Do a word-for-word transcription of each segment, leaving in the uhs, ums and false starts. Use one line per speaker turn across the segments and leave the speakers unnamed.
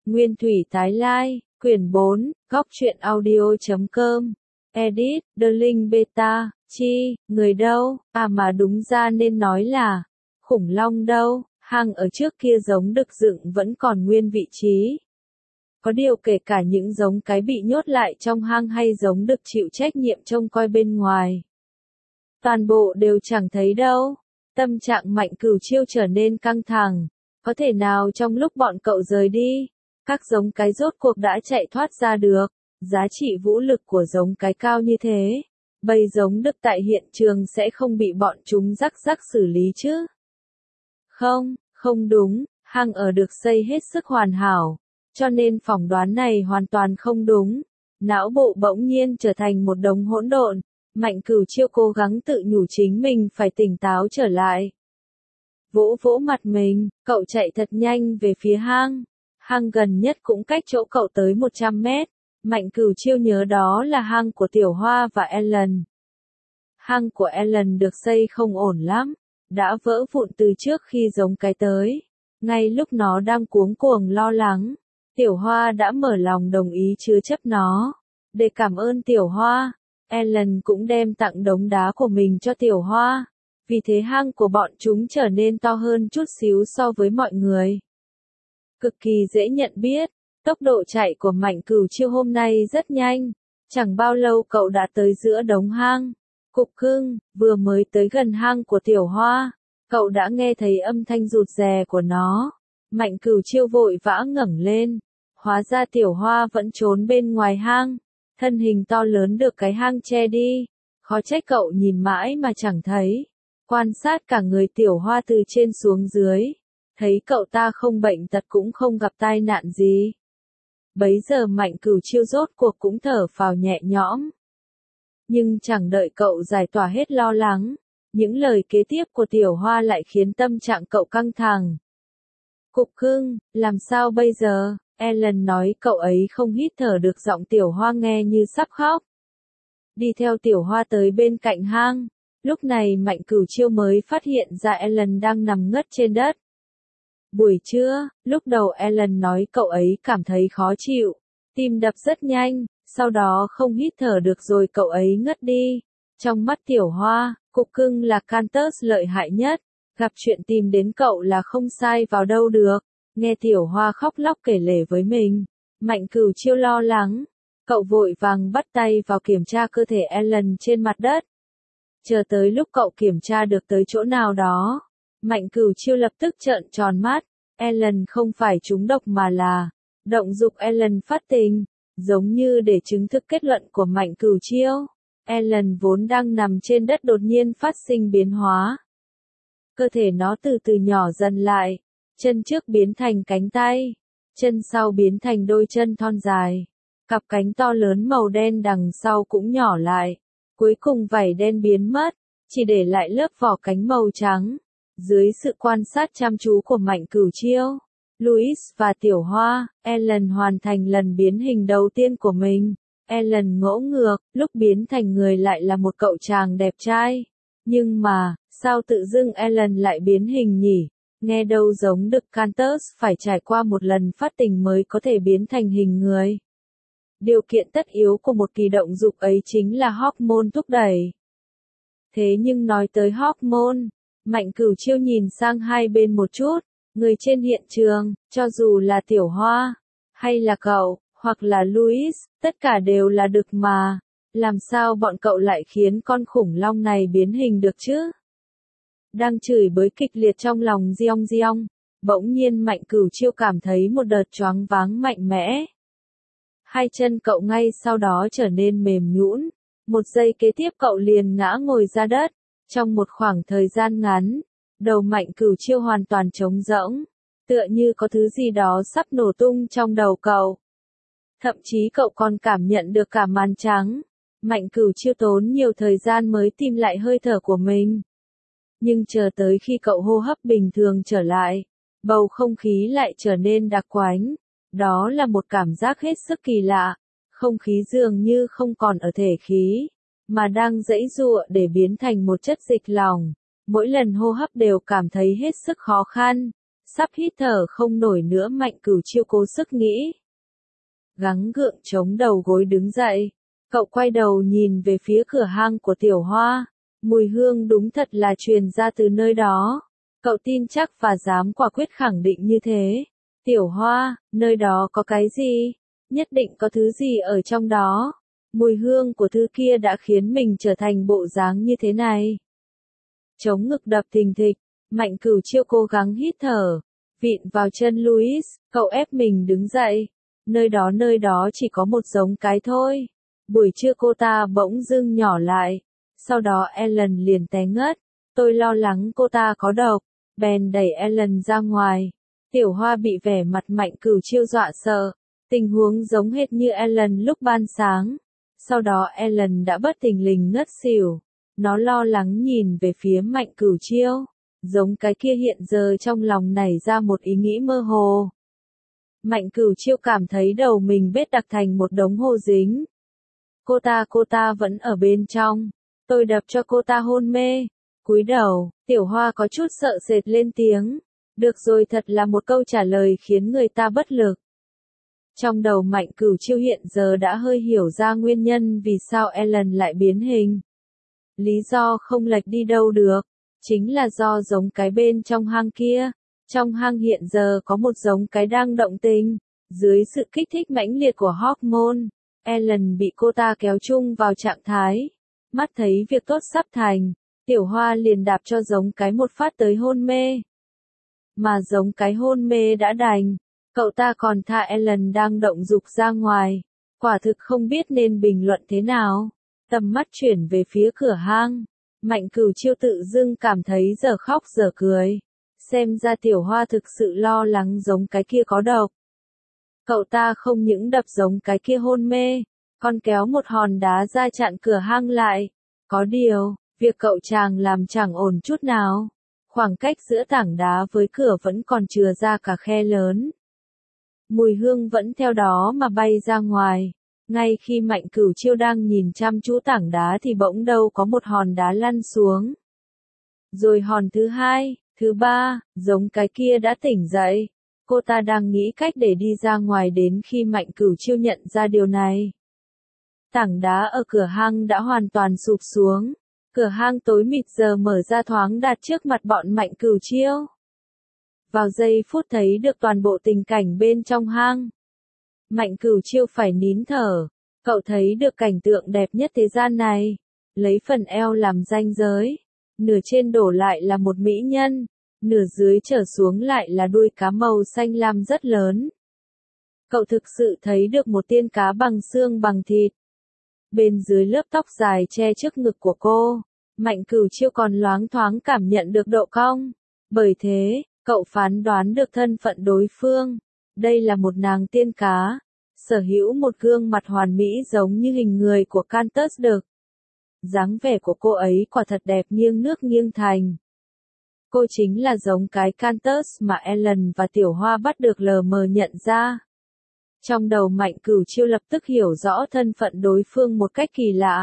Nguyên thủy tái lai, quyển bốn, góc truyện audio.com. Edit, The Linh Beta, chi, người đâu, à mà đúng ra nên nói là, khủng long đâu, hang ở trước kia giống đực dựng vẫn còn nguyên vị trí. Có điều kể cả những giống cái bị nhốt lại trong hang hay giống đực chịu trách nhiệm trông coi bên ngoài. Toàn bộ đều chẳng thấy đâu. Tâm trạng Mạnh Cửu Chiêu trở nên căng thẳng. Có thể nào trong lúc bọn cậu rời đi, các giống cái rốt cuộc đã chạy thoát ra được. Giá trị vũ lực của giống cái cao như thế, bầy giống đực tại hiện trường sẽ không bị bọn chúng rắc rắc xử lý chứ? Không, không đúng, hang ở được xây hết sức hoàn hảo, cho nên phỏng đoán này hoàn toàn không đúng. Não bộ bỗng nhiên trở thành một đống hỗn độn. Mạnh Cửu Chiêu cố gắng tự nhủ chính mình phải tỉnh táo trở lại. Vỗ vỗ mặt mình, cậu chạy thật nhanh về phía hang. Hang gần nhất cũng cách chỗ cậu tới một trăm mét. Mạnh Cửu Chiêu nhớ đó là hang của Tiểu Hoa và Ellen. Hang của Ellen được xây không ổn lắm, đã vỡ vụn từ trước khi giống cái tới. Ngay lúc nó đang cuống cuồng lo lắng, Tiểu Hoa đã mở lòng đồng ý chứa chấp nó. Để cảm ơn Tiểu Hoa, Ellen cũng đem tặng đống đá của mình cho Tiểu Hoa. Vì thế hang của bọn chúng trở nên to hơn chút xíu so với mọi người. Cực kỳ dễ nhận biết, tốc độ chạy của Mạnh Cửu Chiêu hôm nay rất nhanh. Chẳng bao lâu cậu đã tới giữa đống hang. Cục cưng, vừa mới tới gần hang của Tiểu Hoa, cậu đã nghe thấy âm thanh rụt rè của nó. Mạnh Cửu Chiêu vội vã ngẩng lên. Hóa ra Tiểu Hoa vẫn trốn bên ngoài hang. Thân hình to lớn được cái hang che đi. Khó trách cậu nhìn mãi mà chẳng thấy. Quan sát cả người Tiểu Hoa từ trên xuống dưới. Thấy cậu ta không bệnh tật cũng không gặp tai nạn gì. Bấy giờ Mạnh Cửu Chiêu rốt cuộc cũng thở phào nhẹ nhõm. Nhưng chẳng đợi cậu giải tỏa hết lo lắng, những lời kế tiếp của Tiểu Hoa lại khiến tâm trạng cậu căng thẳng. Cục cưng, làm sao bây giờ? Ellen nói cậu ấy không hít thở được, giọng Tiểu Hoa nghe như sắp khóc. Đi theo Tiểu Hoa tới bên cạnh hang. Lúc này Mạnh Cửu Chiêu mới phát hiện ra Ellen đang nằm ngất trên đất. Buổi trưa, lúc đầu Ellen nói cậu ấy cảm thấy khó chịu, tim đập rất nhanh, sau đó không hít thở được rồi cậu ấy ngất đi. Trong mắt Tiểu Hoa, cục cưng là Cantus lợi hại nhất, gặp chuyện tìm đến cậu là không sai vào đâu được. Nghe Tiểu Hoa khóc lóc kể lể với mình, Mạnh Cửu Chiêu lo lắng, cậu vội vàng bắt tay vào kiểm tra cơ thể Ellen trên mặt đất. Chờ tới lúc cậu kiểm tra được tới chỗ nào đó, Mạnh Cửu Chiêu lập tức trợn tròn mắt. Ellen không phải trúng độc mà là động dục Ellen phát tình. Giống như để chứng thực kết luận của Mạnh Cửu Chiêu, Ellen vốn đang nằm trên đất đột nhiên phát sinh biến hóa. Cơ thể nó từ từ nhỏ dần lại, chân trước biến thành cánh tay, chân sau biến thành đôi chân thon dài, cặp cánh to lớn màu đen đằng sau cũng nhỏ lại, cuối cùng vảy đen biến mất, chỉ để lại lớp vỏ cánh màu trắng. Dưới sự quan sát chăm chú của Mạnh Cửu Chiêu, Louis và Tiểu Hoa, Ellen hoàn thành lần biến hình đầu tiên của mình. Ellen ngỗ ngược, lúc biến thành người lại là một cậu chàng đẹp trai. Nhưng mà, sao tự dưng Ellen lại biến hình nhỉ? Nghe đâu giống đực Cantus phải trải qua một lần phát tình mới có thể biến thành hình người. Điều kiện tất yếu của một kỳ động dục ấy chính là hormone thúc đẩy. Thế nhưng nói tới hormone, Mạnh Cửu Chiêu nhìn sang hai bên một chút. Người trên hiện trường, cho dù là Tiểu Hoa, hay là cậu, hoặc là Louis, tất cả đều là đực mà. Làm sao bọn cậu lại khiến con khủng long này biến hình được chứ? Đang chửi bới kịch liệt trong lòng Giong Giong, bỗng nhiên Mạnh Cửu Chiêu cảm thấy một đợt choáng váng mạnh mẽ. Hai chân cậu ngay sau đó trở nên mềm nhũn, một giây kế tiếp cậu liền ngã ngồi ra đất. Trong một khoảng thời gian ngắn, đầu Mạnh Cửu Chiêu hoàn toàn trống rỗng, tựa như có thứ gì đó sắp nổ tung trong đầu cậu. Thậm chí cậu còn cảm nhận được cả màn trắng. Mạnh Cửu Chiêu tốn nhiều thời gian mới tìm lại hơi thở của mình. Nhưng chờ tới khi cậu hô hấp bình thường trở lại, bầu không khí lại trở nên đặc quánh. Đó là một cảm giác hết sức kỳ lạ. Không khí dường như không còn ở thể khí, mà đang giãy giụa để biến thành một chất dịch lỏng. Mỗi lần hô hấp đều cảm thấy hết sức khó khăn. Sắp hít thở không nổi nữa, Mạnh Cửu Chiêu cố sức nghĩ. Gắng gượng chống đầu gối đứng dậy. Cậu quay đầu nhìn về phía cửa hang của Tiểu Hoa. Mùi hương đúng thật là truyền ra từ nơi đó. Cậu tin chắc và dám quả quyết khẳng định như thế. Tiểu Hoa, nơi đó có cái gì? Nhất định có thứ gì ở trong đó. Mùi hương của thứ kia đã khiến mình trở thành bộ dáng như thế này. Chống ngực đập thình thịch, Mạnh Cửu Chiêu cố gắng hít thở. Vịn vào chân Louis, cậu ép mình đứng dậy. Nơi đó nơi đó chỉ có một giống cái thôi. Buổi trưa cô ta bỗng dưng nhỏ lại. Sau đó Ellen liền té ngất. Tôi lo lắng cô ta có độc. Bèn đẩy Ellen ra ngoài. Tiểu Hoa bị vẻ mặt Mạnh Cửu Chiêu dọa sợ. Tình huống giống hệt như Ellen lúc ban sáng. Sau đó Ellen đã bất thình lình ngất xỉu. Nó lo lắng nhìn về phía Mạnh Cửu Chiêu. Giống cái kia hiện giờ trong lòng nảy ra một ý nghĩ mơ hồ. Mạnh Cửu Chiêu cảm thấy đầu mình bết đặc thành một đống hồ dính. Cô ta cô ta vẫn ở bên trong. Tôi đập cho cô ta hôn mê. Cúi đầu, Tiểu Hoa có chút sợ sệt lên tiếng. Được rồi, thật là một câu trả lời khiến người ta bất lực. Trong đầu Mạnh Cửu Chiêu hiện giờ đã hơi hiểu ra nguyên nhân vì sao Ellen lại biến hình. Lý do không lệch đi đâu được. Chính là do giống cái bên trong hang kia. Trong hang hiện giờ có một giống cái đang động tình. Dưới sự kích thích mãnh liệt của hormone, Ellen bị cô ta kéo chung vào trạng thái. Mắt thấy việc tốt sắp thành, Tiểu Hoa liền đạp cho giống cái một phát tới hôn mê. Mà giống cái hôn mê đã đành, cậu ta còn thả Ellen đang động dục ra ngoài. Quả thực không biết nên bình luận thế nào. Tầm mắt chuyển về phía cửa hang. Mạnh Cửu Chiêu tự dưng cảm thấy giờ khóc giờ cười. Xem ra Tiểu Hoa thực sự lo lắng giống cái kia có độc. Cậu ta không những đập giống cái kia hôn mê, còn kéo một hòn đá ra chặn cửa hang lại. Có điều, việc cậu chàng làm chẳng ổn chút nào. Khoảng cách giữa tảng đá với cửa vẫn còn chừa ra cả khe lớn. Mùi hương vẫn theo đó mà bay ra ngoài. Ngay khi Mạnh Cửu Chiêu đang nhìn chăm chú tảng đá thì bỗng đâu có một hòn đá lăn xuống. Rồi hòn thứ hai, thứ ba, giống cái kia đã tỉnh dậy. Cô ta đang nghĩ cách để đi ra ngoài đến khi Mạnh Cửu Chiêu nhận ra điều này. Tảng đá ở cửa hang đã hoàn toàn sụp xuống. Cửa hang tối mịt giờ mở ra thoáng đạt trước mặt bọn Mạnh Cửu Chiêu. Vào giây phút thấy được toàn bộ tình cảnh bên trong hang, Mạnh Cửu Chiêu phải nín thở. Cậu thấy được cảnh tượng đẹp nhất thế gian này. Lấy phần eo làm ranh giới. Nửa trên đổ lại là một mỹ nhân. Nửa dưới trở xuống lại là đuôi cá màu xanh lam rất lớn. Cậu thực sự thấy được một tiên cá bằng xương bằng thịt. Bên dưới lớp tóc dài che trước ngực của cô, Mạnh Cửu Chiêu còn loáng thoáng cảm nhận được độ cong. Bởi thế, cậu phán đoán được thân phận đối phương. Đây là một nàng tiên cá, sở hữu một gương mặt hoàn mỹ giống như hình người của Cantus Đực. Dáng vẻ của cô ấy quả thật đẹp nghiêng nước nghiêng thành. Cô chính là giống cái Cantus mà Ellen và Tiểu Hoa bắt được lờ mờ nhận ra. Trong đầu Mạnh Cửu Chiêu lập tức hiểu rõ thân phận đối phương một cách kỳ lạ.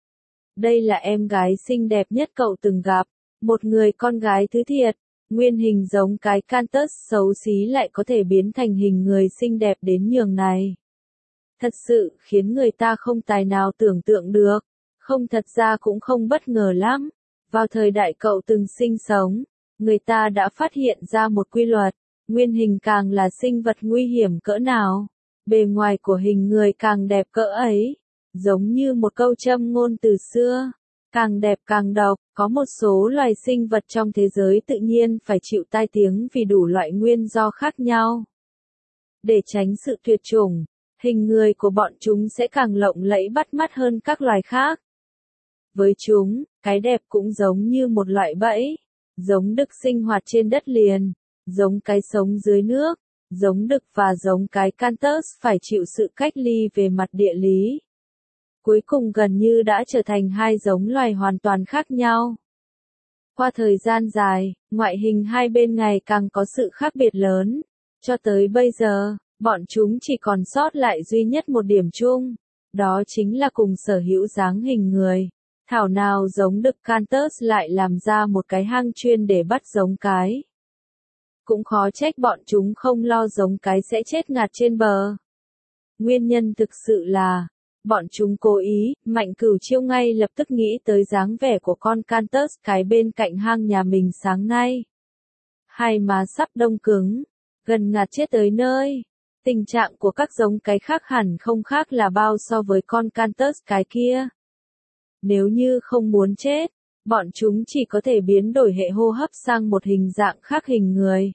Đây là em gái xinh đẹp nhất cậu từng gặp, một người con gái thứ thiệt, nguyên hình giống cái Cantus xấu xí lại có thể biến thành hình người xinh đẹp đến nhường này. Thật sự khiến người ta không tài nào tưởng tượng được, không thật ra cũng không bất ngờ lắm. Vào thời đại cậu từng sinh sống, người ta đã phát hiện ra một quy luật, nguyên hình càng là sinh vật nguy hiểm cỡ nào, bề ngoài của hình người càng đẹp cỡ ấy. Giống như một câu châm ngôn từ xưa, càng đẹp càng độc, có một số loài sinh vật trong thế giới tự nhiên phải chịu tai tiếng vì đủ loại nguyên do khác nhau. Để tránh sự tuyệt chủng, hình người của bọn chúng sẽ càng lộng lẫy bắt mắt hơn các loài khác. Với chúng, cái đẹp cũng giống như một loại bẫy. Giống đực sinh hoạt trên đất liền, giống cái sống dưới nước, giống đực và giống cái Cantus phải chịu sự cách ly về mặt địa lý. Cuối cùng gần như đã trở thành hai giống loài hoàn toàn khác nhau. Qua thời gian dài, ngoại hình hai bên ngày càng có sự khác biệt lớn. Cho tới bây giờ, bọn chúng chỉ còn sót lại duy nhất một điểm chung. Đó chính là cùng sở hữu dáng hình người. Thảo nào giống đực Cantus lại làm ra một cái hang chuyên để bắt giống cái. Cũng khó trách bọn chúng không lo giống cái sẽ chết ngạt trên bờ. Nguyên nhân thực sự là, bọn chúng cố ý, Mạnh Cửu Chiêu ngay lập tức nghĩ tới dáng vẻ của con Cantus cái bên cạnh hang nhà mình sáng nay. Hai má sắp đông cứng, gần ngạt chết tới nơi. Tình trạng của các giống cái khác hẳn không khác là bao so với con Cantus cái kia. Nếu như không muốn chết, bọn chúng chỉ có thể biến đổi hệ hô hấp sang một hình dạng khác hình người.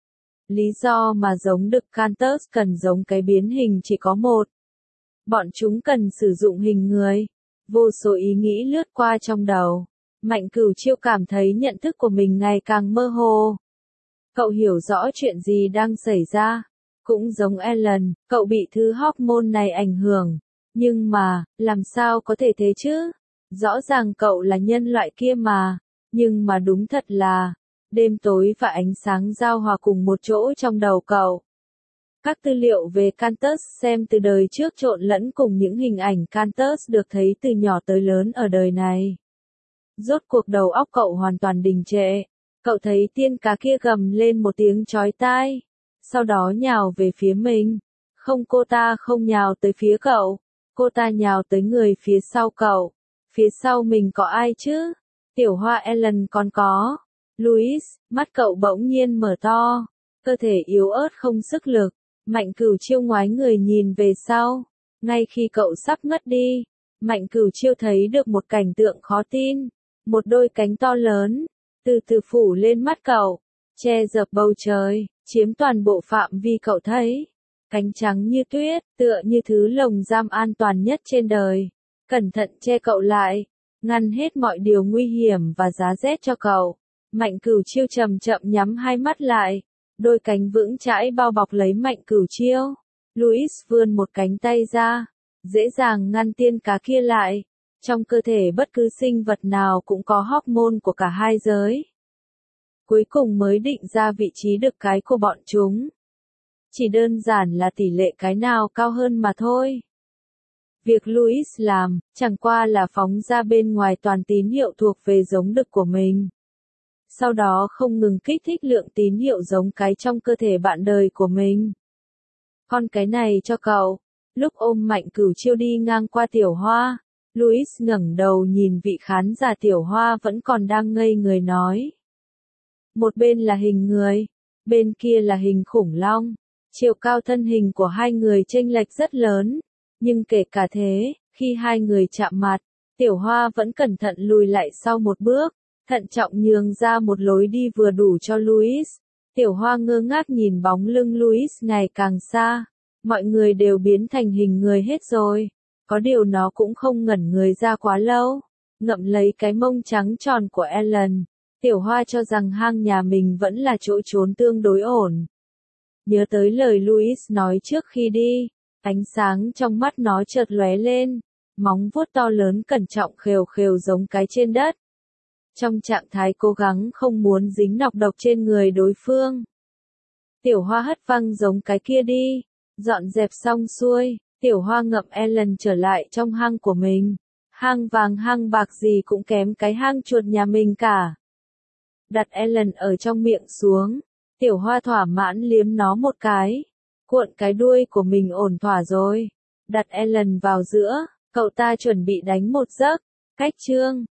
Lý do mà giống đực Cantus cần giống cái biến hình chỉ có một. Bọn chúng cần sử dụng hình người. Vô số ý nghĩ lướt qua trong đầu. Mạnh Cửu Chiêu cảm thấy nhận thức của mình ngày càng mơ hồ. Cậu hiểu rõ chuyện gì đang xảy ra. Cũng giống Ellen, cậu bị thứ hormone này ảnh hưởng. Nhưng mà, làm sao có thể thế chứ? Rõ ràng cậu là nhân loại kia mà. Nhưng mà đúng thật là, đêm tối và ánh sáng giao hòa cùng một chỗ trong đầu cậu. Các tư liệu về Cantus xem từ đời trước trộn lẫn cùng những hình ảnh Cantus được thấy từ nhỏ tới lớn ở đời này. Rốt cuộc đầu óc cậu hoàn toàn đình trệ. Cậu thấy tiên cá kia gầm lên một tiếng chói tai. Sau đó nhào về phía mình. Không, cô ta không nhào tới phía cậu. Cô ta nhào tới người phía sau cậu. Phía sau mình có ai chứ? Tiểu Hoa Ellen còn có. Louis, mắt cậu bỗng nhiên mở to. Cơ thể yếu ớt không sức lực. Mạnh Cửu Chiêu ngoái người nhìn về sau. Ngay khi cậu sắp ngất đi, Mạnh Cửu Chiêu thấy được một cảnh tượng khó tin. Một đôi cánh to lớn, từ từ phủ lên mắt cậu, che dập bầu trời, chiếm toàn bộ phạm vi cậu thấy. Cánh trắng như tuyết, tựa như thứ lồng giam an toàn nhất trên đời. Cẩn thận che cậu lại, ngăn hết mọi điều nguy hiểm và giá rét cho cậu. Mạnh Cửu Chiêu chậm chậm nhắm hai mắt lại. Đôi cánh vững chãi bao bọc lấy Mạnh Cửu Chiêu. Louis vươn một cánh tay ra, dễ dàng ngăn tiên cá kia lại. Trong cơ thể bất cứ sinh vật nào cũng có hormone của cả hai giới. Cuối cùng mới định ra vị trí đực cái của bọn chúng. Chỉ đơn giản là tỷ lệ cái nào cao hơn mà thôi. Việc Louis làm, chẳng qua là phóng ra bên ngoài toàn tín hiệu thuộc về giống đực của mình. Sau đó không ngừng kích thích lượng tín hiệu giống cái trong cơ thể bạn đời của mình. Con cái này cho cậu. Lúc ôm Mạnh Cửu Chiêu đi ngang qua Tiểu Hoa, Louis ngẩng đầu nhìn vị khán giả Tiểu Hoa vẫn còn đang ngây người nói. Một bên là hình người, bên kia là hình khủng long. Chiều cao thân hình của hai người chênh lệch rất lớn. Nhưng kể cả thế, khi hai người chạm mặt, Tiểu Hoa vẫn cẩn thận lùi lại sau một bước. Thận trọng nhường ra một lối đi vừa đủ cho Louis. Tiểu Hoa ngơ ngác nhìn bóng lưng Louis ngày càng xa. Mọi người đều biến thành hình người hết rồi. Có điều nó cũng không ngẩn người ra quá lâu. Ngậm lấy cái mông trắng tròn của Ellen. Tiểu Hoa cho rằng hang nhà mình vẫn là chỗ trốn tương đối ổn. Nhớ tới lời Louis nói trước khi đi. Ánh sáng trong mắt nó chợt lóe lên. Móng vuốt to lớn cẩn trọng khều khều giống cái trên đất. Trong trạng thái cố gắng không muốn dính nọc độc trên người đối phương. Tiểu Hoa hất văng giống cái kia đi. Dọn dẹp xong xuôi, Tiểu Hoa ngậm Ellen trở lại trong hang của mình. Hang vàng hang bạc gì cũng kém cái hang chuột nhà mình cả. Đặt Ellen ở trong miệng xuống. Tiểu Hoa thỏa mãn liếm nó một cái. Cuộn cái đuôi của mình ổn thỏa rồi. Đặt Ellen vào giữa, cậu ta chuẩn bị đánh một giấc. Cách chương